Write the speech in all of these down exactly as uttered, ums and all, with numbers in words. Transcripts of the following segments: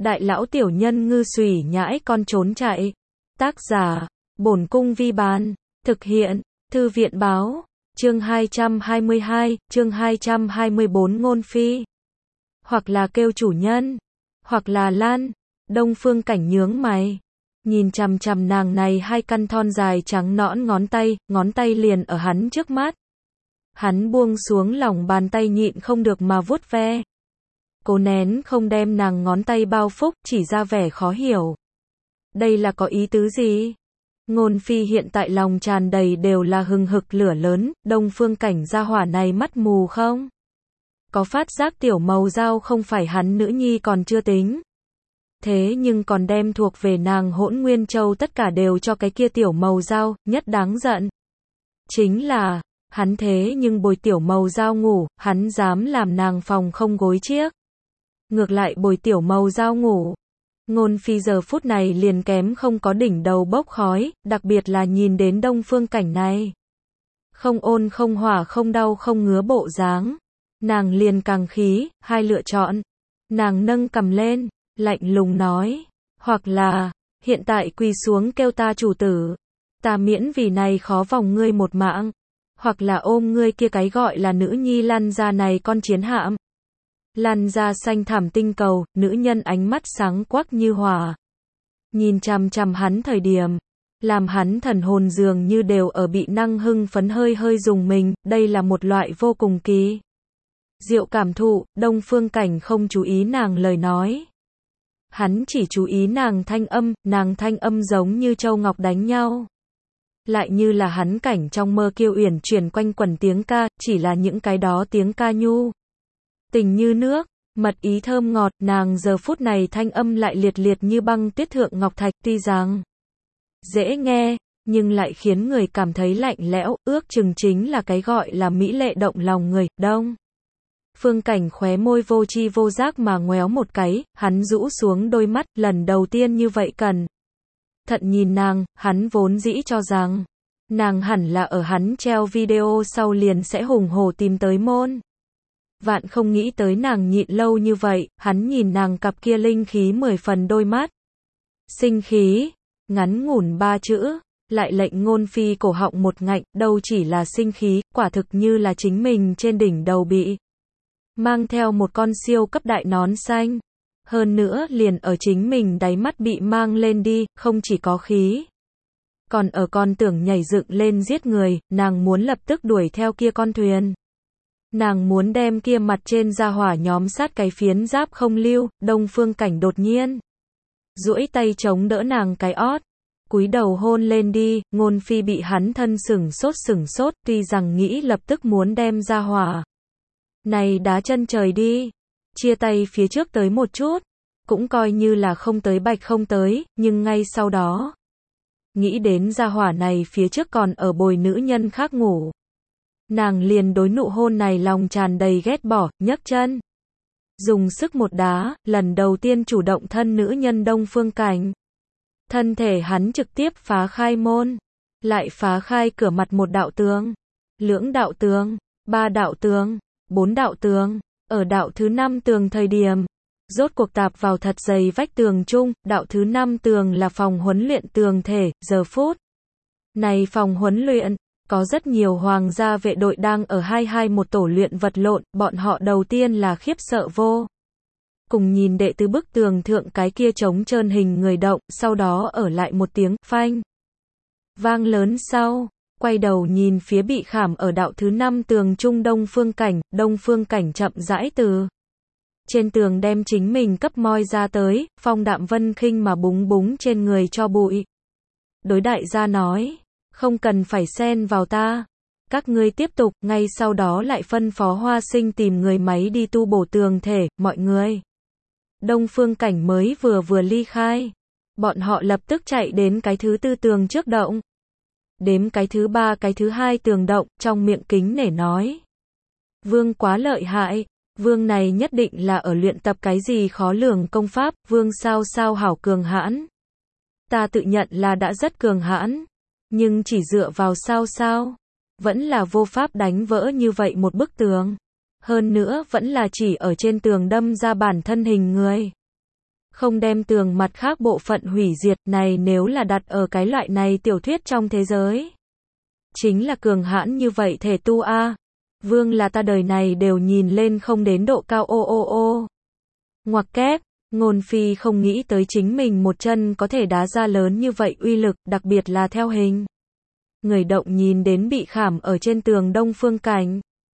Đại lão tiểu nhân ngư xùy nhãi con trốn chạy. Tác giả, Bổn Cung Vi Bán. Thực hiện, Thư viện Báo. Chương hai trăm hai mươi hai, chương hai trăm hai mươi bốn Ngôn Phi. Hoặc là kêu chủ nhân, hoặc là Lan. Đông Phương Cảnh nhướng mày. Nhìn chằm chằm nàng này hai căn thon dài trắng nõn ngón tay, ngón tay liền ở hắn trước mắt. Hắn buông xuống lòng bàn tay nhịn không được mà vuốt ve. Cố nén không đem nàng ngón tay bao phúc, chỉ ra vẻ khó hiểu. Đây là có ý tứ gì? Ngôn Phi hiện tại lòng tràn đầy đều là hừng hực lửa lớn, Đông Phương Cảnh gia hỏa này mắt mù không? Có phát giác tiểu màu dao không phải hắn nữ nhi còn chưa tính. Thế nhưng còn đem thuộc về nàng Hỗn Nguyên Châu tất cả đều cho cái kia tiểu màu dao, nhất đáng giận. Chính là, hắn thế nhưng bồi tiểu màu dao ngủ, hắn dám làm nàng phòng không gối chiếc. Ngược lại bồi tiểu màu dao ngủ. Ngôn Phi giờ phút này liền kém không có đỉnh đầu bốc khói, đặc biệt là nhìn đến Đông Phương Cảnh này. Không ôn không hỏa không đau không ngứa bộ dáng. Nàng liền càng khí, hai lựa chọn. Nàng nâng cầm lên, lạnh lùng nói. Hoặc là, hiện tại quỳ xuống kêu ta chủ tử. Ta miễn vì này khó vòng ngươi một mạng. Hoặc là ôm ngươi kia cái gọi là nữ nhi lăn ra này con chiến hạm. Lăn ra xanh thảm tinh cầu, nữ nhân ánh mắt sáng quắc như hỏa. Nhìn chằm chằm hắn thời điểm, làm hắn thần hồn dường như đều ở bị năng hưng phấn hơi hơi dùng mình, đây là một loại vô cùng kỳ diệu cảm thụ. Đông Phương Cảnh không chú ý nàng lời nói. Hắn chỉ chú ý nàng thanh âm, nàng thanh âm giống như châu ngọc đánh nhau. Lại như là hắn cảnh trong mơ kiêu uyển chuyển quanh quẩn tiếng ca, chỉ là những cái đó tiếng ca nhu tình như nước, mật ý thơm ngọt, nàng giờ phút này thanh âm lại liệt liệt như băng tuyết thượng ngọc thạch, tuy rằng dễ nghe, nhưng lại khiến người cảm thấy lạnh lẽo, ước chừng chính là cái gọi là mỹ lệ động lòng người. Đông Phương Cảnh khóe môi vô tri vô giác mà ngoéo một cái, hắn rũ xuống đôi mắt, lần đầu tiên như vậy cẩn thận nhìn nàng, hắn vốn dĩ cho rằng nàng hẳn là ở hắn treo video sau liền sẽ hùng hổ tìm tới môn. Vạn không nghĩ tới nàng nhịn lâu như vậy, hắn nhìn nàng cặp kia linh khí mười phần đôi mắt. Sinh khí, ngắn ngủn ba chữ, lại lệnh Ngôn Phi cổ họng một ngạnh, đâu chỉ là sinh khí, quả thực như là chính mình trên đỉnh đầu bị mang theo một con siêu cấp đại nón xanh. Hơn nữa liền ở chính mình đáy mắt bị mang lên đi, không chỉ có khí. Còn ở con tưởng nhảy dựng lên giết người, nàng muốn lập tức đuổi theo kia con thuyền. Nàng muốn đem kia mặt trên ra hỏa nhóm sát cái phiến giáp không lưu. Đông Phương Cảnh đột nhiên duỗi tay chống đỡ nàng cái ót, cúi đầu hôn lên đi. Ngôn Phi bị hắn thân sửng sốt sửng sốt, tuy rằng nghĩ lập tức muốn đem ra hỏa này đá chân trời đi, chia tay phía trước tới một chút, cũng coi như là không tới bạch không tới, nhưng ngay sau đó nghĩ đến ra hỏa này phía trước còn ở bồi nữ nhân khác ngủ. Nàng liền đối nụ hôn này lòng tràn đầy ghét bỏ, nhấc chân dùng sức một đá, lần đầu tiên chủ động thân nữ nhân Đông Phương Cảnh. Thân thể hắn trực tiếp phá khai môn, lại phá khai cửa mặt một đạo tường, lưỡng đạo tường, ba đạo tường, bốn đạo tường. Ở đạo thứ năm tường thời điểm, rốt cuộc tạp vào thật dày vách tường chung. Đạo thứ năm tường là phòng huấn luyện tường thể. Giờ phút này phòng huấn luyện có rất nhiều hoàng gia vệ đội đang ở hai hai một tổ luyện vật lộn. Bọn họ đầu tiên là khiếp sợ vô cùng nhìn đệ tứ bức tường thượng cái kia trống trơn hình người động, sau đó ở lại một tiếng phanh vang lớn sau, quay đầu nhìn phía bị khảm ở đạo thứ năm tường trung Đông Phương Cảnh. Đông Phương Cảnh chậm rãi từ trên tường đem chính mình cấp moi ra tới, phong đạm vân khinh mà búng búng trên người cho bụi. Đối đại gia nói, không cần phải xen vào ta, các ngươi tiếp tục. Ngay sau đó lại phân phó Hoa Sinh tìm người máy đi tu bổ tường thể. Mọi người, Đông Phương Cảnh mới vừa vừa ly khai, bọn họ lập tức chạy đến cái thứ tư tường trước động, đếm cái thứ ba cái thứ hai tường động, trong miệng kính nể nói, Vương quá lợi hại, Vương này nhất định là ở luyện tập cái gì khó lường công pháp. Vương sao sao hảo cường hãn, ta tự nhận là đã rất cường hãn, nhưng chỉ dựa vào sao sao, vẫn là vô pháp đánh vỡ như vậy một bức tường. Hơn nữa vẫn là chỉ ở trên tường đâm ra bản thân hình người. không đem tường mặt khác bộ phận hủy diệt, này nếu là đặt ở cái loại này tiểu thuyết trong thế giới. Chính là cường hãn như vậy thể tu a. Vương là ta đời này đều nhìn lên không đến độ cao ô ô ô. Ngoặc kép, Ngôn Phi không nghĩ tới chính mình một chân có thể đá ra lớn như vậy uy lực, đặc biệt là theo hình. Người động nhìn đến bị khảm ở trên tường Đông Phương Cảnh.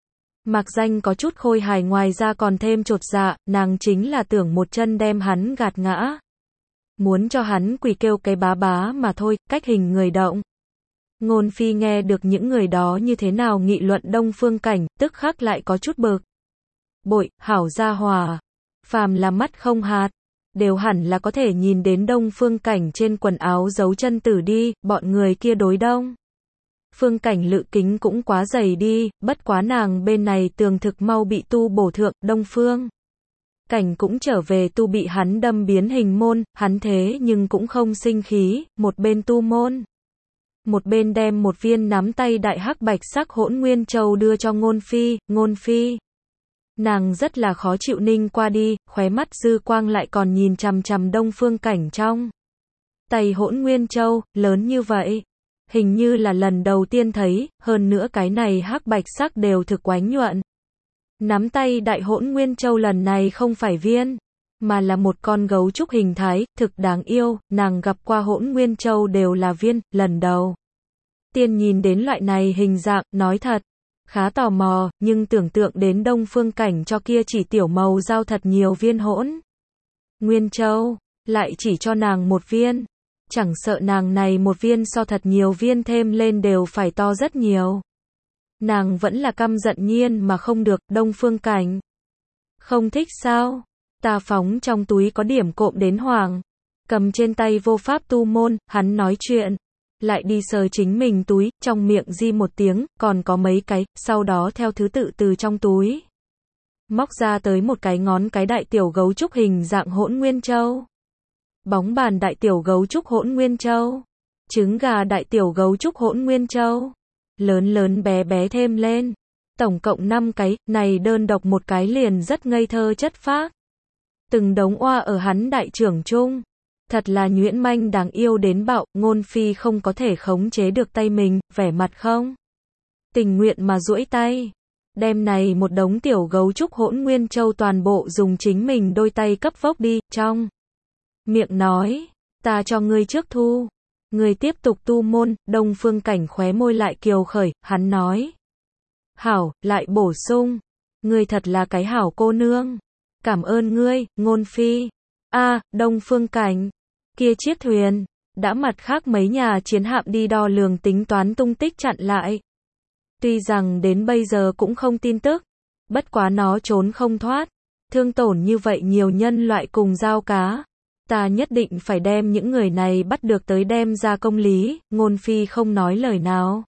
Mạc Danh có chút khôi hài, ngoài ra còn thêm chột dạ, nàng chính là tưởng một chân đem hắn gạt ngã. Muốn cho hắn quỳ kêu cái bá bá mà thôi, cách hình người động. Ngôn Phi nghe được những người đó như thế nào nghị luận Đông Phương Cảnh, tức khắc lại có chút bực. Bội, hảo gia hòa. Phàm là mắt không hạt, đều hẳn là có thể nhìn đến Đông Phương Cảnh trên quần áo dấu chân tử đi, bọn người kia đối Đông Phương Cảnh lự kính cũng quá dày đi, bất quá nàng bên này tường thực mau bị tu bổ thượng, Đông Phương Cảnh cũng trở về tu bị hắn đâm biến hình môn, hắn thế nhưng cũng không sinh khí, một bên tu môn. Một bên đem một viên nắm tay đại hắc bạch sắc hỗn nguyên châu đưa cho Ngôn Phi, Ngôn Phi. Nàng rất là khó chịu ninh qua đi, khóe mắt dư quang lại còn nhìn chằm chằm Đông Phương Cảnh trong tay hỗn nguyên châu, lớn như vậy. Hình như là lần đầu tiên thấy, hơn nữa cái này hắc bạch sắc đều thực oánh nhuận. Nắm tay đại hỗn nguyên châu lần này không phải viên, mà là một con gấu trúc hình thái, thực đáng yêu, nàng gặp qua hỗn nguyên châu đều là viên, lần đầu tiên nhìn đến loại này hình dạng, nói thật, khá tò mò, nhưng tưởng tượng đến Đông Phương Cảnh cho kia chỉ tiểu màu dao thật nhiều viên hỗn nguyên châu, lại chỉ cho nàng một viên, chẳng sợ nàng này một viên so thật nhiều viên thêm lên đều phải to rất nhiều. Nàng vẫn là căm giận nhiên mà không được, Đông Phương Cảnh. Không thích sao? Ta phóng trong túi có điểm cộm đến hoàng. Cầm trên tay vô pháp tu môn, hắn nói chuyện. Lại đi sờ chính mình túi, trong miệng di một tiếng, còn có mấy cái, sau đó theo thứ tự từ trong túi. Móc ra tới một cái ngón cái đại tiểu gấu trúc hình dạng hỗn nguyên châu. Bóng bàn đại tiểu gấu trúc hỗn nguyên châu. Trứng gà đại tiểu gấu trúc hỗn nguyên châu. Lớn lớn bé bé thêm lên. Tổng cộng năm cái, này đơn độc một cái liền rất ngây thơ chất phác. Từng đống oa ở hắn đại trưởng trung. Thật là nhuyễn manh đáng yêu đến bạo, Ngôn Phi không có thể khống chế được tay mình, vẻ mặt không tình nguyện mà duỗi tay. Đem này một đống tiểu gấu trúc hỗn nguyên châu toàn bộ dùng chính mình đôi tay cấp vốc đi, trong miệng nói, ta cho ngươi trước thu. Ngươi tiếp tục tu môn, Đông Phương Cảnh khóe môi lại kiều khởi, hắn nói. Hảo, lại bổ sung. Ngươi thật là cái hảo cô nương. Cảm ơn ngươi, Ngôn Phi. A, Đông Phương Cảnh. Kia chiếc thuyền, đã mặt khác mấy nhà chiến hạm đi đo lường tính toán tung tích chặn lại. Tuy rằng đến bây giờ cũng không tin tức, bất quá nó trốn không thoát. Thương tổn như vậy nhiều nhân loại cùng giao cá. Ta nhất định phải đem những người này bắt được tới đem ra công lý, Ngôn Phi không nói lời nào.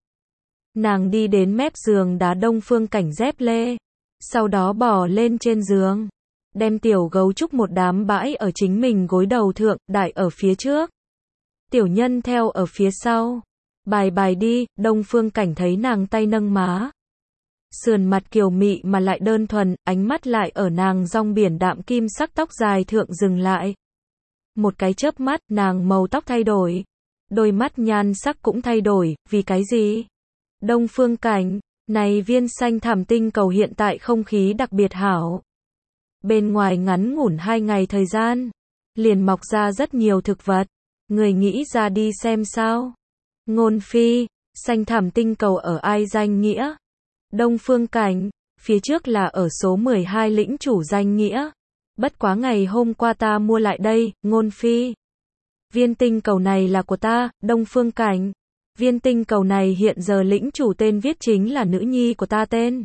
Nàng đi đến mép giường đá Đông Phương Cảnh dép lê, sau đó bỏ lên trên giường, đem tiểu gấu trúc một đám bãi ở chính mình gối đầu thượng, đại ở phía trước. Tiểu nhân theo ở phía sau. Bài bài đi, Đông Phương Cảnh thấy nàng tay nâng má. Sườn mặt kiều mị mà lại đơn thuần, ánh mắt lại ở nàng rong biển đạm kim sắc tóc dài thượng dừng lại. Một cái chớp mắt, nàng màu tóc thay đổi. Đôi mắt nhan sắc cũng thay đổi, vì cái gì? Đông Phương Cảnh, này viên xanh thảm tinh cầu hiện tại không khí đặc biệt hảo. Bên ngoài ngắn ngủn hai ngày thời gian, liền mọc ra rất nhiều thực vật. Người nghĩ ra đi xem sao? Ngôn Phi, xanh thảm tinh cầu ở ai danh nghĩa? Đông Phương Cảnh, phía trước là ở số mười hai lĩnh chủ danh nghĩa. Bất quá ngày hôm qua ta mua lại đây, Ngôn Phi. Viên tinh cầu này là của ta, Đông Phương Cảnh. Viên tinh cầu này hiện giờ lĩnh chủ tên viết chính là nữ nhi của ta tên.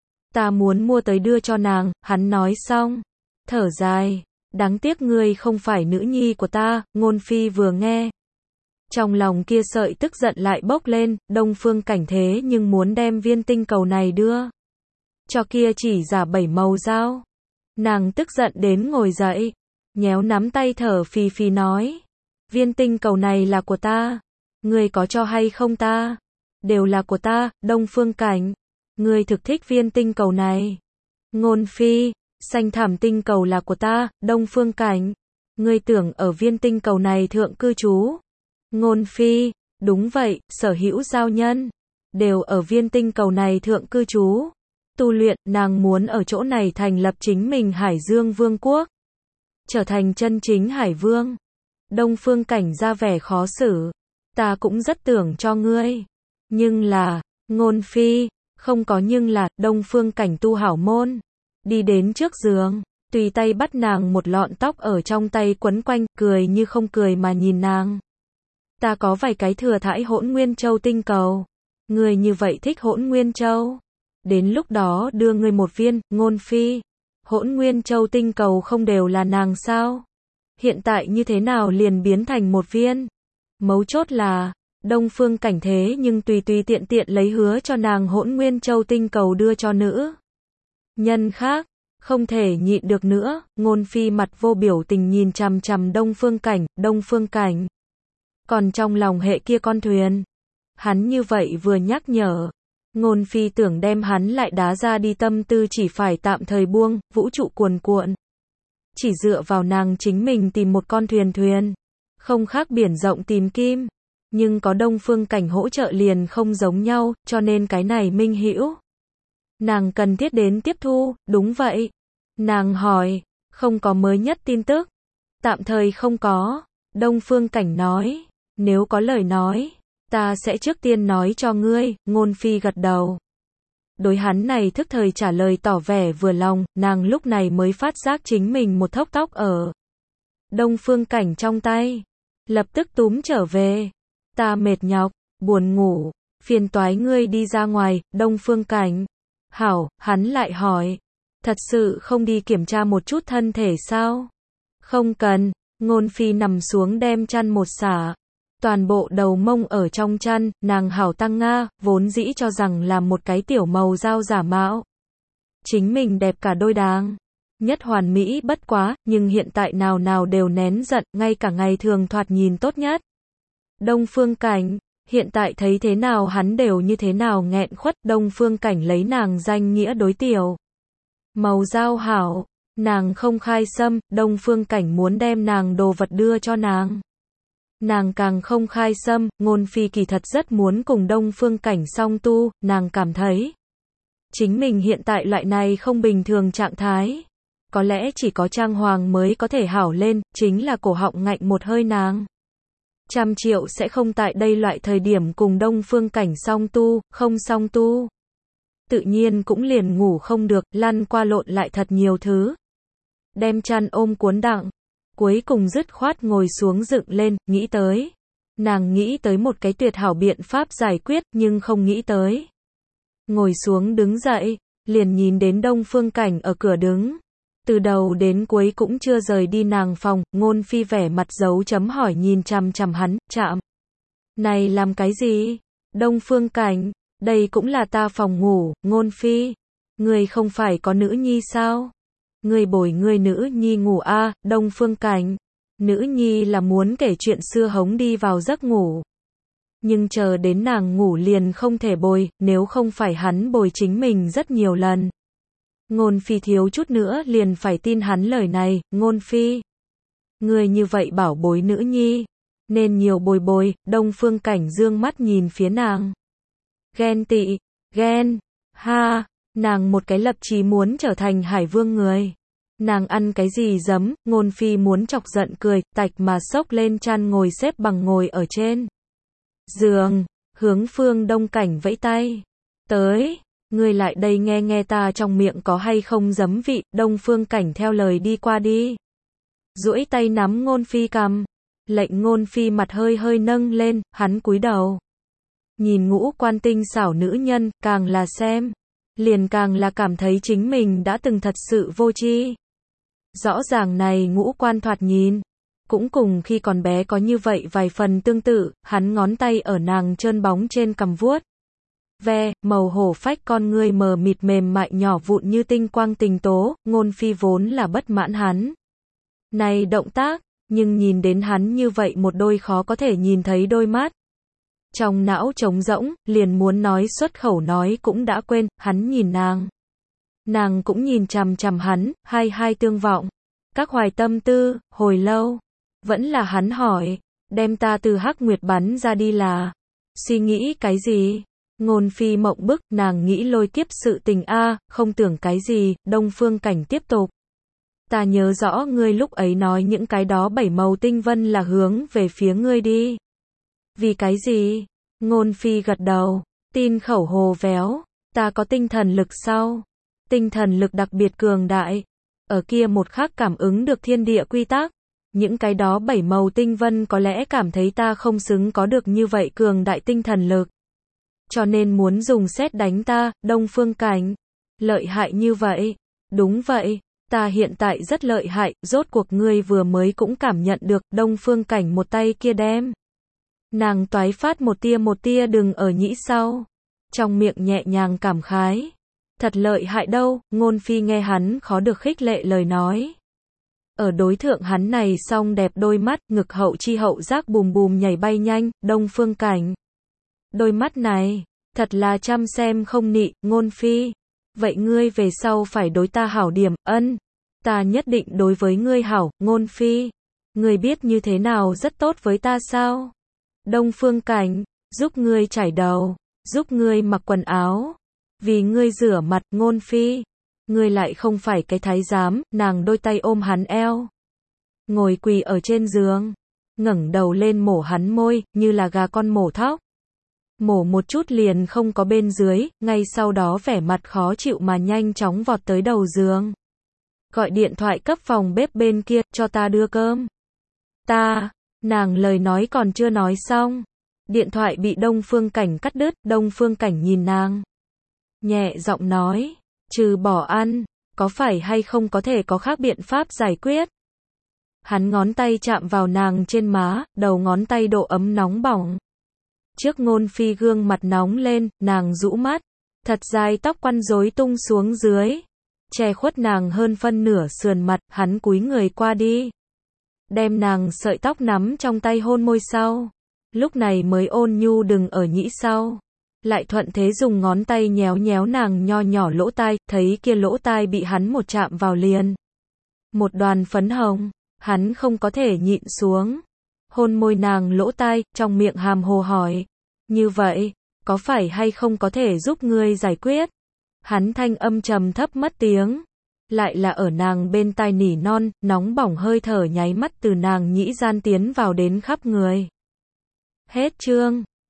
Ta muốn mua tới đưa cho nàng, hắn nói xong. Thở dài, đáng tiếc ngươi không phải nữ nhi của ta, Ngôn Phi vừa nghe. Trong lòng kia sợi tức giận lại bốc lên, Đông Phương Cảnh thế nhưng muốn đem viên tinh cầu này đưa cho kia chỉ giả bảy màu dao. Nàng tức giận đến ngồi dậy, nhéo nắm tay thở phì phì nói. Viên tinh cầu này là của ta. Ngươi có cho hay không ta? Đều là của ta, Đông Phương Cảnh. Ngươi thực thích viên tinh cầu này. Ngôn Phi, xanh thảm tinh cầu là của ta, Đông Phương Cảnh. Ngươi tưởng ở viên tinh cầu này thượng cư trú? Ngôn Phi, đúng vậy, sở hữu giao nhân đều ở viên tinh cầu này thượng cư trú. Tu luyện, nàng muốn ở chỗ này thành lập chính mình Hải Dương Vương quốc, trở thành chân chính Hải Vương. Đông Phương Cảnh ra vẻ khó xử. Ta cũng rất tưởng cho ngươi. Nhưng là, Ngôn Phi, không có nhưng là, Đông Phương Cảnh tu hảo môn. Đi đến trước giường, tùy tay bắt nàng một lọn tóc ở trong tay quấn quanh, cười như không cười mà nhìn nàng. Ta có vài cái thừa thãi Hỗn Nguyên Châu tinh cầu. Ngươi như vậy thích Hỗn Nguyên Châu. Đến lúc đó đưa ngươi một viên, Ngôn Phi. Hỗn Nguyên Châu tinh cầu không đều là nàng sao? Hiện tại như thế nào liền biến thành một viên? Mấu chốt là, Đông Phương Cảnh thế nhưng tùy tùy tiện tiện lấy hứa cho nàng Hỗn Nguyên Châu tinh cầu đưa cho nữ nhân khác. Không thể nhịn được nữa, Ngôn Phi mặt vô biểu tình nhìn chằm chằm Đông Phương Cảnh, Đông Phương Cảnh. Còn trong lòng hệ kia con thuyền. Hắn như vậy vừa nhắc nhở. Ngôn Phi tưởng đem hắn lại đá ra đi, tâm tư chỉ phải tạm thời buông, vũ trụ cuồn cuộn. Chỉ dựa vào nàng chính mình tìm một con thuyền thuyền. Không khác biển rộng tìm kim. Nhưng có Đông Phương Cảnh hỗ trợ liền không giống nhau, cho nên cái này minh hữu. Nàng cần thiết đến tiếp thu, đúng vậy. Nàng hỏi, không có mới nhất tin tức. Tạm thời không có. Đông Phương Cảnh nói, nếu có lời nói, ta sẽ trước tiên nói cho ngươi. Ngôn Phi gật đầu. Đối hắn này thức thời trả lời tỏ vẻ vừa lòng, nàng lúc này mới phát giác chính mình một thốc tóc ở Đông Phương Cảnh trong tay. Lập tức túm trở về. Ta mệt nhọc, buồn ngủ, phiền toái ngươi đi ra ngoài. Đông Phương Cảnh. Hảo, hắn lại hỏi. Thật sự không đi kiểm tra một chút thân thể sao? Không cần. Ngôn Phi nằm xuống đem chăn một xả. Toàn bộ đầu mông ở trong chăn, nàng hảo tăng nga, vốn dĩ cho rằng là một cái tiểu màu dao giả mạo. Chính mình đẹp cả đôi đáng. Nhất hoàn mỹ bất quá, nhưng hiện tại nào nào đều nén giận, ngay cả ngày thường thoạt nhìn tốt nhất. Đông Phương Cảnh, hiện tại thấy thế nào hắn đều như thế nào nghẹn khuất. Đông Phương Cảnh lấy nàng danh nghĩa đối tiểu màu dao hảo, nàng không khai xâm, Đông Phương Cảnh muốn đem nàng đồ vật đưa cho nàng. Nàng càng không khai xâm, Ngôn Phi kỳ thật rất muốn cùng Đông Phương Cảnh song tu, nàng cảm thấy chính mình hiện tại loại này không bình thường trạng thái. Có lẽ chỉ có Trang Hoàng mới có thể hảo lên, chính là cổ họng ngạnh một hơi nàng. Trăm triệu sẽ không tại đây loại thời điểm cùng Đông Phương Cảnh song tu, không song tu. Tự nhiên cũng liền ngủ không được, lăn qua lộn lại thật nhiều thứ. Đem chăn ôm cuốn đặng. Cuối cùng dứt khoát ngồi xuống dựng lên, nghĩ tới. Nàng nghĩ tới một cái tuyệt hảo biện pháp giải quyết, nhưng không nghĩ tới. Ngồi xuống đứng dậy, liền nhìn đến Đông Phương Cảnh ở cửa đứng. Từ đầu đến cuối cũng chưa rời đi nàng phòng, Ngôn Phi vẻ mặt dấu chấm hỏi nhìn chằm chằm hắn, chạm. Này làm cái gì? Đông Phương Cảnh, đây cũng là ta phòng ngủ. Ngôn Phi, ngươi không phải có nữ nhi sao? Ngươi bồi ngươi nữ nhi ngủ a. À? Đông Phương Cảnh, nữ nhi là muốn kể chuyện xưa hống đi vào giấc ngủ. Nhưng chờ đến nàng ngủ liền không thể bồi, nếu không phải hắn bồi chính mình rất nhiều lần. Ngôn Phi thiếu chút nữa liền phải tin hắn lời này. Ngôn Phi, ngươi như vậy bảo bối nữ nhi, nên nhiều bồi bồi. Đông Phương Cảnh dương mắt nhìn phía nàng. Ghen tị, ghen, ha, nàng một cái lập chí muốn trở thành Hải Vương người. Nàng ăn cái gì giấm? Ngôn Phi muốn chọc giận cười, tạch mà xốc lên chăn ngồi xếp bằng ngồi ở trên giường, hướng Phương Đông Cảnh vẫy tay. Tới, ngươi lại đây nghe nghe ta trong miệng có hay không giấm vị. Đông Phương Cảnh theo lời đi qua đi. Duỗi tay nắm Ngôn Phi cằm. Lệnh Ngôn Phi mặt hơi hơi nâng lên, hắn cúi đầu. Nhìn ngũ quan tinh xảo nữ nhân, càng là xem, liền càng là cảm thấy chính mình đã từng thật sự vô tri. Rõ ràng này ngũ quan thoạt nhìn, cũng cùng khi còn bé có như vậy vài phần tương tự, hắn ngón tay ở nàng trơn bóng trên cằm vuốt. Ve, màu hổ phách con ngươi mờ mịt mềm mại nhỏ vụn như tinh quang tình tố. Ngôn Phi vốn là bất mãn hắn này động tác, nhưng nhìn đến hắn như vậy một đôi khó có thể nhìn thấy đôi mắt. Trong não trống rỗng, liền muốn nói xuất khẩu nói cũng đã quên, hắn nhìn nàng. Nàng cũng nhìn chằm chằm hắn, hai hai tương vọng. Các hoài tâm tư, hồi lâu. Vẫn là hắn hỏi, đem ta từ Hắc Nguyệt bắn ra đi là. Suy nghĩ cái gì? Ngôn Phi mộng bức, nàng nghĩ lôi kiếp sự tình a, không tưởng cái gì, Đông Phương Cảnh tiếp tục. Ta nhớ rõ ngươi lúc ấy nói những cái đó bảy màu tinh vân là hướng về phía ngươi đi. Vì cái gì? Ngôn Phi gật đầu, tin khẩu hồ véo, ta có tinh thần lực sau. Tinh thần lực đặc biệt cường đại. Ở kia một khắc cảm ứng được thiên địa quy tắc. Những cái đó bảy màu tinh vân có lẽ cảm thấy ta không xứng có được như vậy cường đại tinh thần lực. Cho nên muốn dùng sét đánh ta, Đông Phương Cảnh. Lợi hại như vậy. Đúng vậy, ta hiện tại rất lợi hại, rốt cuộc ngươi vừa mới cũng cảm nhận được, Đông Phương Cảnh một tay kia đem. Nàng toái phát một tia một tia đừng ở nhĩ sau. Trong miệng nhẹ nhàng cảm khái. Thật lợi hại đâu, Ngôn Phi nghe hắn khó được khích lệ lời nói. Ở đối thượng hắn này song đẹp đôi mắt, ngực hậu chi hậu giác bùm bùm nhảy bay nhanh, Đông Phương Cảnh. Đôi mắt này, thật là chăm xem không nị, Ngôn Phi. Vậy ngươi về sau phải đối ta hảo điểm, ân. Ta nhất định đối với ngươi hảo, Ngôn Phi. Ngươi biết như thế nào rất tốt với ta sao? Đông Phương Cảnh, giúp ngươi chải đầu, giúp ngươi mặc quần áo. Vì ngươi rửa mặt, Ngôn Phi. Ngươi lại không phải cái thái giám, nàng đôi tay ôm hắn eo. Ngồi quỳ ở trên giường. Ngẩng đầu lên mổ hắn môi, như là gà con mổ thóc. Mổ một chút liền không có bên dưới, ngay sau đó vẻ mặt khó chịu mà nhanh chóng vọt tới đầu giường. Gọi điện thoại cấp phòng bếp bên kia, cho ta đưa cơm. Ta, nàng lời nói còn chưa nói xong. Điện thoại bị Đông Phương Cảnh cắt đứt, Đông Phương Cảnh nhìn nàng. Nhẹ giọng nói, trừ bỏ ăn, có phải hay không có thể có khác biện pháp giải quyết. Hắn ngón tay chạm vào nàng trên má, đầu ngón tay độ ấm nóng bỏng. Trước Ngôn Phi gương mặt nóng lên, nàng rũ mắt, thật dài tóc quăn rối tung xuống dưới, che khuất nàng hơn phân nửa sườn mặt, hắn cúi người qua đi, đem nàng sợi tóc nắm trong tay hôn môi sau, lúc này mới ôn nhu đừng ở nhĩ sau, lại thuận thế dùng ngón tay nhéo nhéo nàng nho nhỏ lỗ tai, thấy kia lỗ tai bị hắn một chạm vào liền, một đoàn phấn hồng, hắn không có thể nhịn xuống. Hôn môi nàng lỗ tai, trong miệng hàm hồ hỏi. Như vậy, có phải hay không có thể giúp ngươi giải quyết? Hắn thanh âm trầm thấp mất tiếng. Lại là ở nàng bên tai nỉ non, nóng bỏng hơi thở nháy mắt từ nàng nhĩ gian tiến vào đến khắp người. Hết chương.